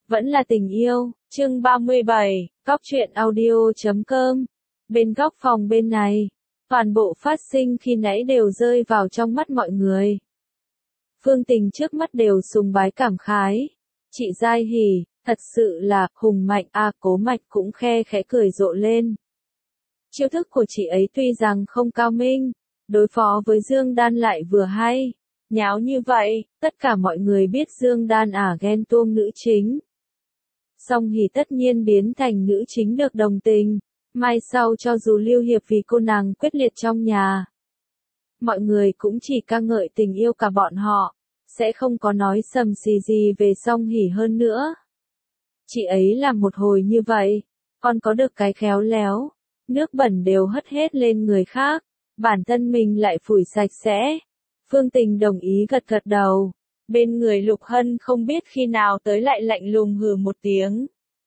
vẫn là tình yêu, chương 37, góc truyện audio.com. Bên góc phòng bên này, toàn bộ phát sinh khi nãy đều rơi vào trong mắt mọi người. Phương Tình trước mắt đều sùng bái cảm khái. Chị Giai Hỉ, thật sự là, hùng mạnh a. Cố Mạch cũng khe khẽ cười rộ lên. Chiêu thức của chị ấy tuy rằng không cao minh, đối phó với Dương Đan lại vừa hay. Nháo như vậy, tất cả mọi người biết Dương Đan ghen tuông nữ chính. Song Hỉ tất nhiên biến thành nữ chính được đồng tình, mai sau cho dù Lưu Hiệp vì cô nàng quyết liệt trong nhà. Mọi người cũng chỉ ca ngợi tình yêu cả bọn họ, sẽ không có nói sầm xì gì về Song Hỉ hơn nữa. Chị ấy làm một hồi như vậy, còn có được cái khéo léo, nước bẩn đều hất hết lên người khác, bản thân mình lại phủi sạch sẽ. Phương Tình đồng ý gật gật đầu. Bên người Lục Hân không biết khi nào tới lại lạnh lùng hừ một tiếng.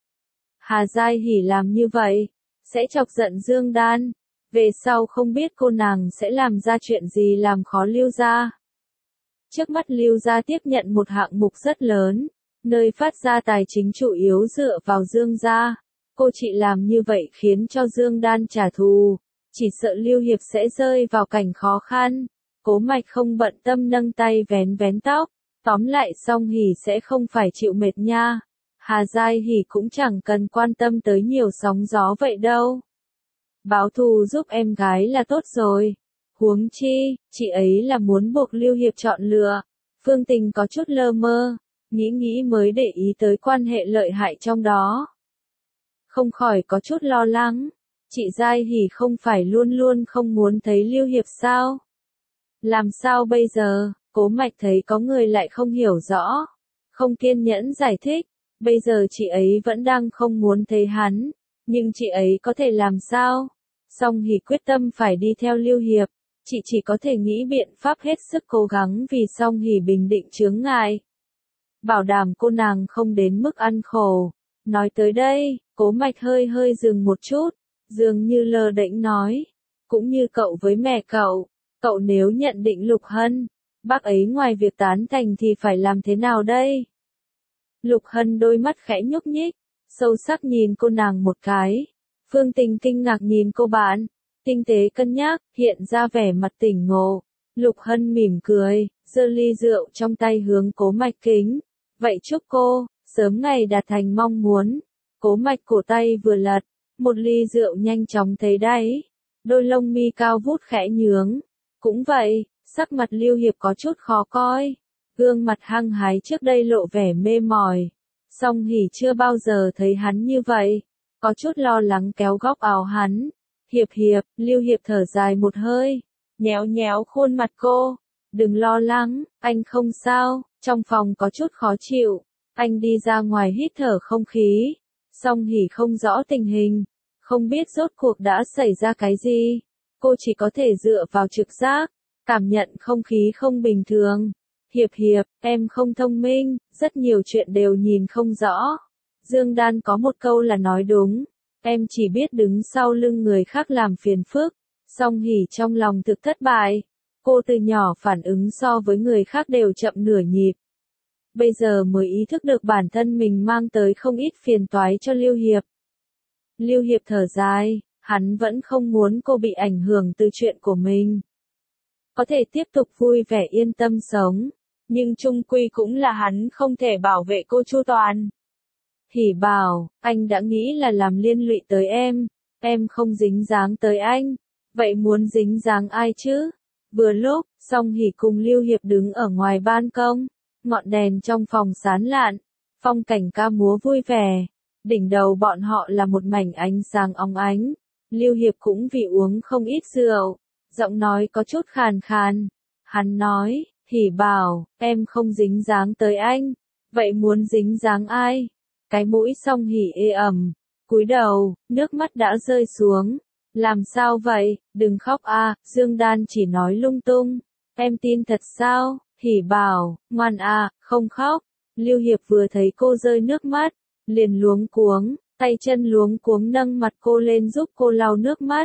Hà Giai Hỉ làm như vậy, sẽ chọc giận Dương Đan. Về sau không biết cô nàng sẽ làm ra chuyện gì làm khó Lưu gia. Trước mắt Lưu gia tiếp nhận một hạng mục rất lớn, nơi phát ra tài chính chủ yếu dựa vào Dương gia. Cô chị làm như vậy khiến cho Dương Đan trả thù, chỉ sợ Lưu Hiệp sẽ rơi vào cảnh khó khăn. Cố Mạch không bận tâm nâng tay vén vén tóc, tóm lại Song Hỉ sẽ không phải chịu mệt nha. Hà Giai Hỉ cũng chẳng cần quan tâm tới nhiều sóng gió vậy đâu. Báo thù giúp em gái là tốt rồi. Huống chi, chị ấy là muốn buộc Lưu Hiệp chọn lựa. Phương Tình có chút lơ mơ, nghĩ mới để ý tới quan hệ lợi hại trong đó. Không khỏi có chút lo lắng, chị Giai Hỉ không phải luôn luôn không muốn thấy Lưu Hiệp sao? Làm sao bây giờ? Cố Mạch thấy có người lại không hiểu rõ, không kiên nhẫn giải thích, bây giờ chị ấy vẫn đang không muốn thấy hắn, nhưng chị ấy có thể làm sao? Song Hỉ quyết tâm phải đi theo Lưu Hiệp, chị chỉ có thể nghĩ biện pháp hết sức cố gắng vì Song Hỉ bình định chướng ngại. Bảo đảm cô nàng không đến mức ăn khổ. Nói tới đây, Cố Mạch hơi dừng một chút, dường như lơ đễnh nói, cũng như cậu với mẹ cậu nếu nhận định Lục Hân, bác ấy ngoài việc tán thành thì phải làm thế nào đây? Lục Hân đôi mắt khẽ nhúc nhích, sâu sắc nhìn cô nàng một cái. Phương Tình kinh ngạc nhìn cô bạn, tinh tế cân nhắc, hiện ra vẻ mặt tỉnh ngộ. Lục Hân mỉm cười, giơ ly rượu trong tay hướng Cố Mạch kính. Vậy chúc cô, sớm ngày đạt thành mong muốn. Cố Mạch cổ tay vừa lật, một ly rượu nhanh chóng thấy đáy. Đôi lông mi cao vút khẽ nhướng. Cũng vậy, sắc mặt Lưu Hiệp có chút khó coi. Gương mặt hăng hái trước đây lộ vẻ mê mỏi. Song Hỉ chưa bao giờ thấy hắn như vậy. Có chút lo lắng kéo góc áo hắn. Hiệp, Lưu Hiệp thở dài một hơi. Nhéo khuôn mặt cô. Đừng lo lắng, anh không sao. Trong phòng có chút khó chịu. Anh đi ra ngoài hít thở không khí. Song Hỉ không rõ tình hình. Không biết rốt cuộc đã xảy ra cái gì. Cô chỉ có thể dựa vào trực giác, cảm nhận không khí không bình thường. Hiệp, em không thông minh, rất nhiều chuyện đều nhìn không rõ. Dương Đan có một câu là nói đúng, em chỉ biết đứng sau lưng người khác làm phiền phức. Song Hỉ trong lòng thực thất bại. Cô từ nhỏ phản ứng so với người khác đều chậm nửa nhịp. Bây giờ mới ý thức được bản thân mình mang tới không ít phiền toái cho Lưu Hiệp. Lưu Hiệp thở dài. Hắn vẫn không muốn cô bị ảnh hưởng từ chuyện của mình. Có thể tiếp tục vui vẻ yên tâm sống, nhưng chung quy cũng là hắn không thể bảo vệ cô chu toàn. Hỉ bảo, anh đã nghĩ là làm liên lụy tới em không dính dáng tới anh, vậy muốn dính dáng ai chứ? Vừa lúc, Song Hỉ cùng Lưu Hiệp đứng ở ngoài ban công, ngọn đèn trong phòng sáng lạn, phong cảnh ca múa vui vẻ, đỉnh đầu bọn họ là một mảnh ánh sáng óng ánh. Lưu Hiệp cũng vì uống không ít rượu, giọng nói có chút khàn khàn. Hắn nói, Hỉ bảo, em không dính dáng tới anh, vậy muốn dính dáng ai? Cái mũi Song Hỉ ê ẩm, cúi đầu, nước mắt đã rơi xuống. Làm sao vậy, đừng khóc a. Dương Đan chỉ nói lung tung. Em tin thật sao? Hỉ bảo, ngoan không khóc. Lưu Hiệp vừa thấy cô rơi nước mắt, liền luống cuống. Tay chân luống cuống nâng mặt cô lên giúp cô lau nước mắt.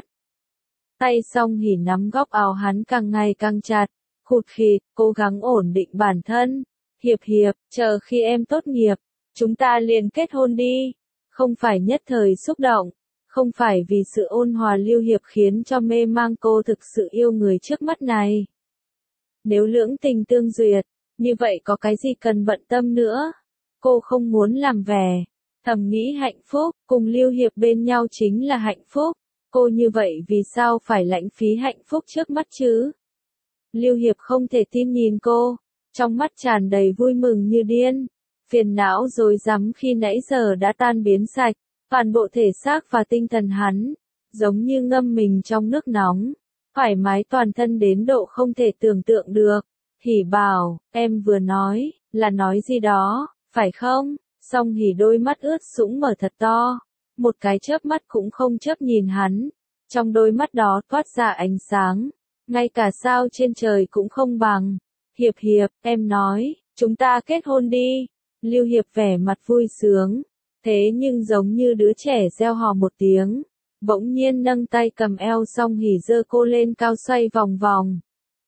Tay Song Hỉ nắm góc áo hắn càng ngày càng chặt, khụt khịt, cố gắng ổn định bản thân. Hiệp, chờ khi em tốt nghiệp, chúng ta liền kết hôn đi. Không phải nhất thời xúc động, không phải vì sự ôn hòa Lưu Hiệp khiến cho mê mang cô thực sự yêu người trước mắt này. Nếu lưỡng tình tương duyệt, như vậy có cái gì cần bận tâm nữa? Cô không muốn làm vẻ, thầm nghĩ hạnh phúc, cùng Lưu Hiệp bên nhau chính là hạnh phúc. Cô như vậy vì sao phải lãng phí hạnh phúc trước mắt chứ? Lưu Hiệp không thể tin nhìn cô, trong mắt tràn đầy vui mừng như điên. Phiền não rối rắm khi nãy giờ đã tan biến sạch, toàn bộ thể xác và tinh thần hắn, giống như ngâm mình trong nước nóng, thoải mái toàn thân đến độ không thể tưởng tượng được. Hỉ bảo, em vừa nói, là nói gì đó, phải không? Song Hỉ đôi mắt ướt sũng mở thật to, một cái chớp mắt cũng không chớp nhìn hắn, trong đôi mắt đó toát ra ánh sáng, ngay cả sao trên trời cũng không bằng. Hiệp Hiệp, em nói, chúng ta kết hôn đi. Lưu Hiệp vẻ mặt vui sướng, thế nhưng giống như đứa trẻ reo hò một tiếng, bỗng nhiên nâng tay cầm eo Song Hỉ giơ cô lên cao xoay vòng vòng.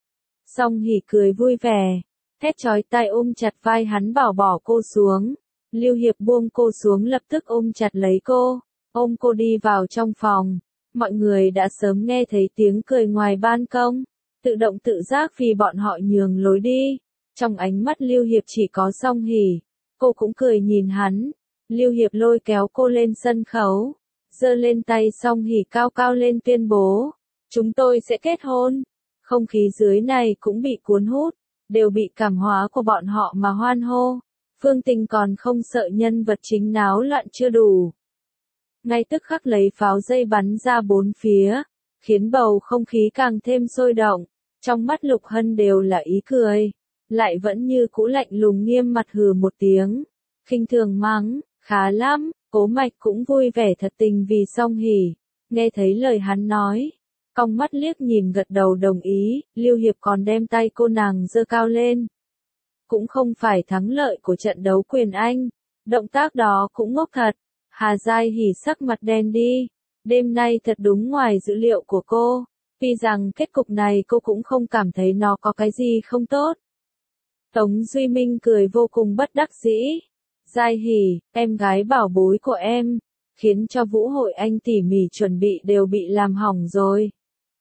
Song Hỉ cười vui vẻ, thét chói tai ôm chặt vai hắn bảo bỏ cô xuống. Lưu Hiệp buông cô xuống lập tức ôm chặt lấy cô, ôm cô đi vào trong phòng. Mọi người đã sớm nghe thấy tiếng cười ngoài ban công, tự động tự giác vì bọn họ nhường lối đi. Trong ánh mắt Lưu Hiệp chỉ có Song Hỉ, cô cũng cười nhìn hắn. Lưu Hiệp lôi kéo cô lên sân khấu, giơ lên tay Song Hỉ cao cao lên tuyên bố, chúng tôi sẽ kết hôn. Không khí dưới này cũng bị cuốn hút, đều bị cảm hóa của bọn họ mà hoan hô. Phương Tình còn không sợ nhân vật chính náo loạn chưa đủ, ngay tức khắc lấy pháo dây bắn ra bốn phía, khiến bầu không khí càng thêm sôi động. Trong mắt Lục Hân đều là ý cười, lại vẫn như cũ lạnh lùng nghiêm mặt hừ một tiếng, khinh thường mắng, khá lắm. Cố Mạch cũng vui vẻ thật tình vì Song Hỉ, nghe thấy lời hắn nói, cong mắt liếc nhìn gật đầu đồng ý. Lưu Hiệp còn đem tay cô nàng giơ cao lên, cũng không phải thắng lợi của trận đấu quyền Anh, động tác đó cũng ngốc thật. Hà Giai Hỉ sắc mặt đen đi, đêm nay thật đúng ngoài dữ liệu của cô, tuy rằng kết cục này cô cũng không cảm thấy nó có cái gì không tốt. Tống Duy Minh cười vô cùng bất đắc dĩ, Giai Hỉ, em gái bảo bối của em, khiến cho vũ hội anh tỉ mỉ chuẩn bị đều bị làm hỏng rồi.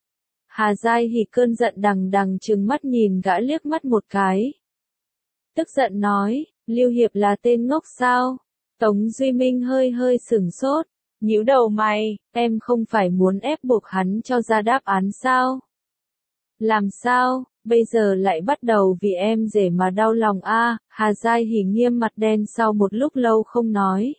Hà Giai Hỉ cơn giận đằng đằng trừng mắt nhìn gã liếc mắt một cái, tức giận nói, Lưu Hiệp là tên ngốc sao? Tống Duy Minh hơi hơi sửng sốt, nhíu đầu mày, em không phải muốn ép buộc hắn cho ra đáp án sao? Làm sao, bây giờ lại bắt đầu vì em rể mà đau lòng a? Hà Giai Hỉ nghiêm mặt đen sau một lúc lâu không nói.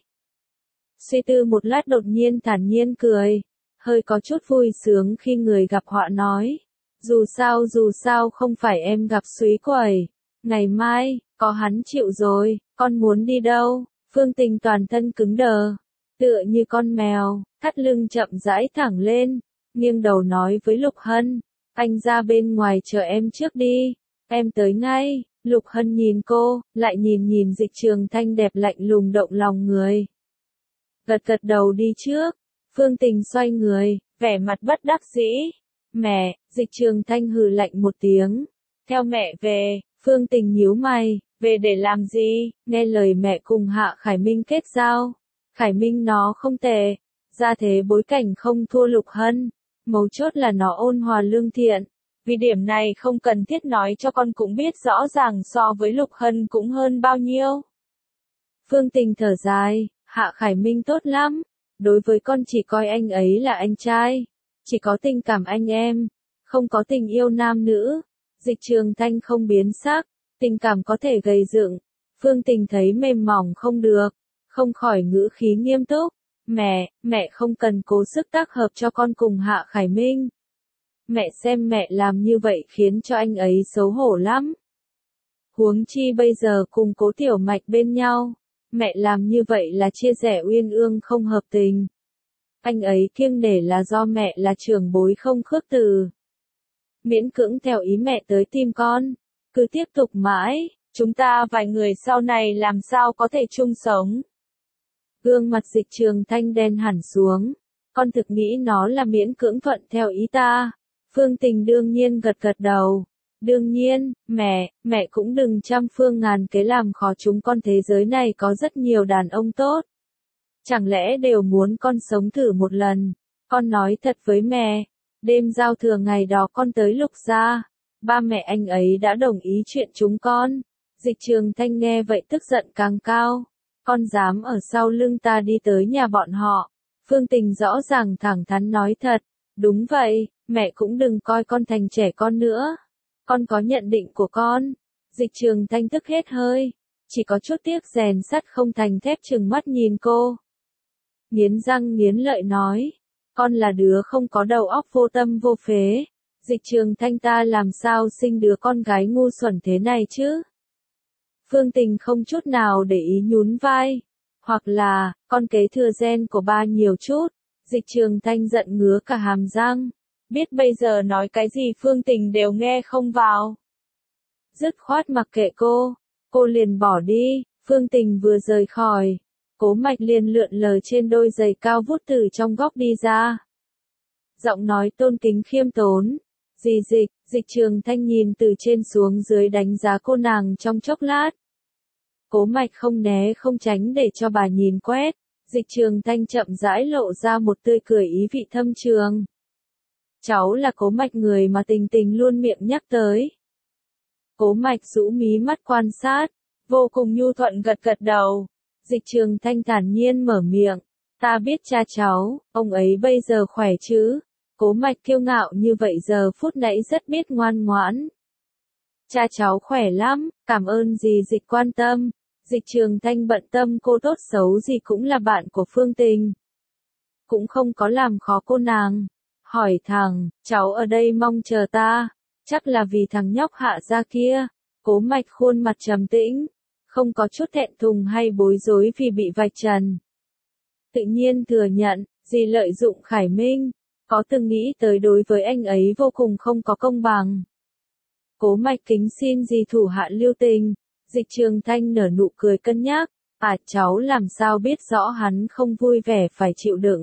Suy tư một lát đột nhiên thản nhiên cười, hơi có chút vui sướng khi người gặp họa nói. Dù sao không phải em gặp súy quẩy. Ngày mai, có hắn chịu rồi, con muốn đi đâu? Phương Tình toàn thân cứng đờ, tựa như con mèo, thắt lưng chậm rãi thẳng lên, nghiêng đầu nói với Lục Hân, anh ra bên ngoài chờ em trước đi, em tới ngay. Lục Hân nhìn cô, lại nhìn Dịch Trường Thanh đẹp lạnh lùng động lòng người. Gật gật đầu đi trước. Phương Tình xoay người, vẻ mặt bất đắc dĩ. Mẹ, Dịch Trường Thanh hừ lạnh một tiếng. Theo mẹ về. Phương Tình nhíu mày, về để làm gì? Nghe lời mẹ cùng Hạ Khải Minh kết giao. Khải Minh nó không tệ, ra thế bối cảnh không thua Lục Hân, mấu chốt là nó ôn hòa lương thiện. Vì điểm này không cần thiết nói cho con cũng biết rõ ràng so với Lục Hân cũng hơn bao nhiêu. Phương Tình thở dài, Hạ Khải Minh tốt lắm, đối với con chỉ coi anh ấy là anh trai, chỉ có tình cảm anh em, không có tình yêu nam nữ. Dịch Trường Thanh không biến sắc, tình cảm có thể gầy dựng. Phương Tình thấy mềm mỏng không được, không khỏi ngữ khí nghiêm túc. Mẹ không cần cố sức tác hợp cho con cùng Hạ Khải Minh. Mẹ xem mẹ làm như vậy khiến cho anh ấy xấu hổ lắm. Huống chi bây giờ cùng Cố Tiểu Mạch bên nhau, mẹ làm như vậy là chia rẽ uyên ương không hợp tình. Anh ấy kiêng nể là do mẹ là trưởng bối không khước từ. Miễn cưỡng theo ý mẹ tới tìm con, cứ tiếp tục mãi, chúng ta vài người sau này làm sao có thể chung sống. Gương mặt Dịch Trường Thanh đen hẳn xuống, con thực nghĩ nó là miễn cưỡng thuận theo ý ta. Phương Tình đương nhiên gật gật đầu, Đương nhiên, mẹ cũng đừng trăm phương ngàn kế làm khó chúng con, thế giới này có rất nhiều đàn ông tốt. Chẳng lẽ đều muốn con sống thử một lần? Con nói thật với mẹ, đêm giao thừa ngày đó con tới Lục gia, ba mẹ anh ấy đã đồng ý chuyện chúng con. Dịch Trường Thanh nghe vậy tức giận càng cao. Con dám ở sau lưng ta đi tới nhà bọn họ. Phương Tình rõ ràng thẳng thắn nói thật. Đúng vậy, mẹ cũng đừng coi con thành trẻ con nữa. Con có nhận định của con. Dịch Trường Thanh tức hết hơi. Chỉ có chút tiếc rèn sắt không thành thép, trừng mắt nhìn cô. Nghiến răng nghiến lợi nói. Con là đứa không có đầu óc, vô tâm vô phế. Dịch Trường Thanh ta làm sao sinh đứa con gái ngu xuẩn thế này chứ? Phương Tình không chút nào để ý nhún vai. Hoặc là, con kế thừa gen của ba nhiều chút. Dịch Trường Thanh giận ngứa cả hàm răng. Biết bây giờ nói cái gì Phương Tình đều nghe không vào. Dứt khoát mặc kệ cô liền bỏ đi. Phương Tình vừa rời khỏi, Cố Mạch liền lượn lờ trên đôi giày cao vút từ trong góc đi ra. Giọng nói tôn kính khiêm tốn. Dịch Trường Thanh nhìn từ trên xuống dưới đánh giá cô nàng trong chốc lát. Cố Mạch không né không tránh để cho bà nhìn quét. Dịch Trường Thanh chậm rãi lộ ra một tươi cười ý vị thâm trường. Cháu là Cố Mạch, người mà Tình Tình luôn miệng nhắc tới. Cố Mạch rũ mí mắt quan sát, vô cùng nhu thuận gật gật đầu. Dịch Trường Thanh thản nhiên mở miệng. Ta biết cha cháu, ông ấy bây giờ khỏe chứ? Cố Mạch kiêu ngạo như vậy giờ phút nãy rất biết ngoan ngoãn. Cha cháu khỏe lắm, cảm ơn dì Dịch quan tâm. Dịch Trường Thanh bận tâm cô tốt xấu gì cũng là bạn của Phương Tình. Cũng không có làm khó cô nàng. Hỏi thẳng, cháu ở đây mong chờ ta. Chắc là vì thằng nhóc Hạ gia kia. Cố Mạch khuôn mặt trầm tĩnh, không có chút thẹn thùng hay bối rối vì bị vạch trần. Tự nhiên thừa nhận, dì lợi dụng Khải Minh, có từng nghĩ tới đối với anh ấy vô cùng không có công bằng. Cố Mạch kính xin dì thủ hạ lưu tình. Dịch Trường Thanh nở nụ cười cân nhắc. Cháu làm sao biết rõ hắn không vui vẻ phải chịu đựng.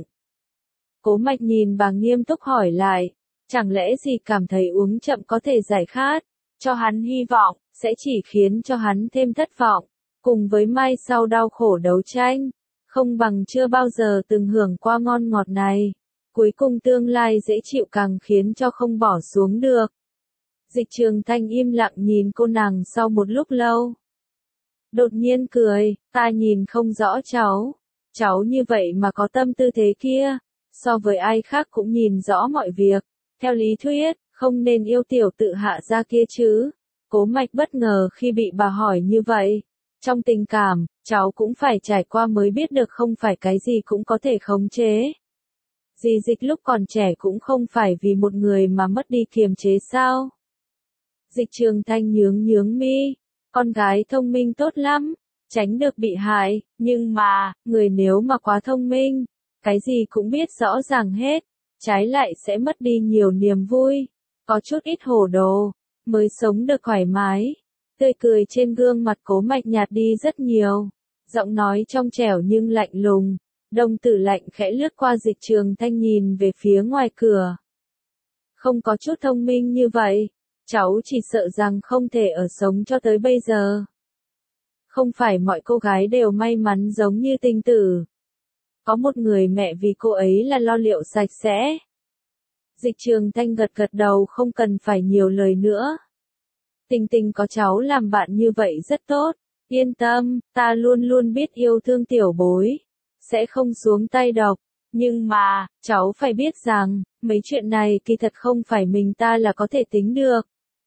Cố Mạch nhìn bà nghiêm túc hỏi lại. Chẳng lẽ dì cảm thấy uống chậm có thể giải khát, cho hắn hy vọng, sẽ chỉ khiến cho hắn thêm thất vọng. Cùng với mai sau đau khổ đấu tranh, không bằng chưa bao giờ từng hưởng qua ngon ngọt này. Cuối cùng tương lai dễ chịu càng khiến cho không bỏ xuống được. Dịch Trường Thanh im lặng nhìn cô nàng sau một lúc lâu. Đột nhiên cười, ta nhìn không rõ cháu như vậy mà có tâm tư thế kia, so với ai khác cũng nhìn rõ mọi việc. Theo lý thuyết, không nên yêu tiểu tự Hạ gia kia chứ. Cố Mạch bất ngờ khi bị bà hỏi như vậy. Trong tình cảm, cháu cũng phải trải qua mới biết được không phải cái gì cũng có thể khống chế. Dì Dịch lúc còn trẻ cũng không phải vì một người mà mất đi kiềm chế sao? Dịch Trường Thanh nhướng mi. Con gái thông minh tốt lắm, tránh được bị hại, nhưng mà, người nếu mà quá thông minh, cái gì cũng biết rõ ràng hết, trái lại sẽ mất đi nhiều niềm vui, có chút ít hồ đồ, mới sống được thoải mái. Tươi cười trên gương mặt Cố Mạch nhạt đi rất nhiều, giọng nói trong trẻo nhưng lạnh lùng, đồng tử lạnh khẽ lướt qua Dịch Trường Thanh nhìn về phía ngoài cửa. Không có chút thông minh như vậy, cháu chỉ sợ rằng không thể ở sống cho tới bây giờ. Không phải mọi cô gái đều may mắn giống như Tình Tử. Có một người mẹ vì cô ấy là lo liệu sạch sẽ. Dịch Trường Thanh gật gật đầu, không cần phải nhiều lời nữa. Tình Tình có cháu làm bạn như vậy rất tốt. Yên tâm, ta luôn luôn biết yêu thương tiểu bối. Sẽ không xuống tay độc. Nhưng mà, cháu phải biết rằng, mấy chuyện này kỳ thật không phải mình ta là có thể tính được.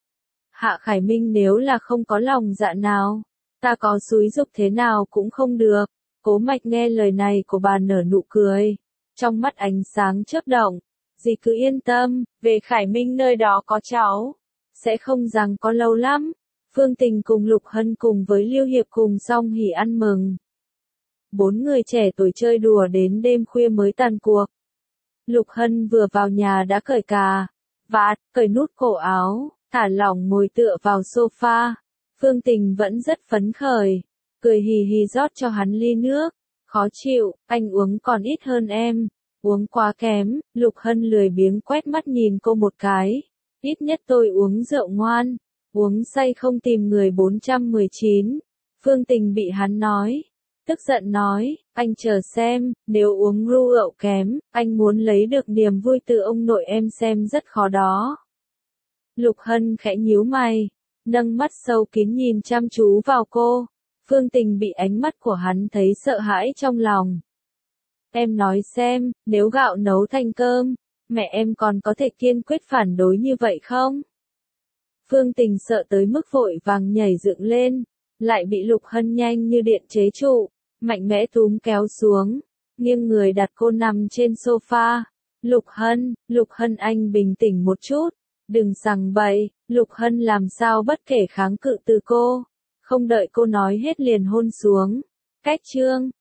Hạ Khải Minh nếu là không có lòng dạ nào, ta có xúi giục thế nào cũng không được. Cố Mạch nghe lời này của bà nở nụ cười, trong mắt ánh sáng chớp động. Dì cứ yên tâm, về Khải Minh nơi đó có cháu, sẽ không rằng có lâu lắm. Phương Tình cùng Lục Hân cùng với Lưu Hiệp cùng Song Hỉ ăn mừng. 4 người trẻ tuổi chơi đùa đến đêm khuya mới tàn cuộc. Lục Hân vừa vào nhà đã cởi cà vạt, cởi nút cổ áo, thả lỏng ngồi tựa vào sofa. Phương Tình vẫn rất phấn khởi, cười hì hì rót cho hắn ly nước. Khó chịu, anh uống còn ít hơn em. Uống quá kém. Lục Hân lười biếng quét mắt nhìn cô một cái. Ít nhất tôi uống rượu ngoan, uống say không tìm người 419. Phương Tình bị hắn nói. Tức giận nói, anh chờ xem, nếu uống rượu kém, anh muốn lấy được niềm vui từ ông nội em xem rất khó đó. Lục Hân khẽ nhíu mày, nâng mắt sâu kín nhìn chăm chú vào cô. Phương Tình bị ánh mắt của hắn thấy sợ hãi trong lòng. Em nói xem, nếu gạo nấu thành cơm, mẹ em còn có thể kiên quyết phản đối như vậy không? Phương Tình sợ tới mức vội vàng nhảy dựng lên, lại bị Lục Hân nhanh như điện chế trụ, mạnh mẽ túm kéo xuống, nghiêng người đặt cô nằm trên sofa. Lục Hân anh bình tĩnh một chút, đừng sằng bậy. Lục Hân làm sao bất kể kháng cự từ cô, không đợi cô nói hết liền hôn xuống. Cách chương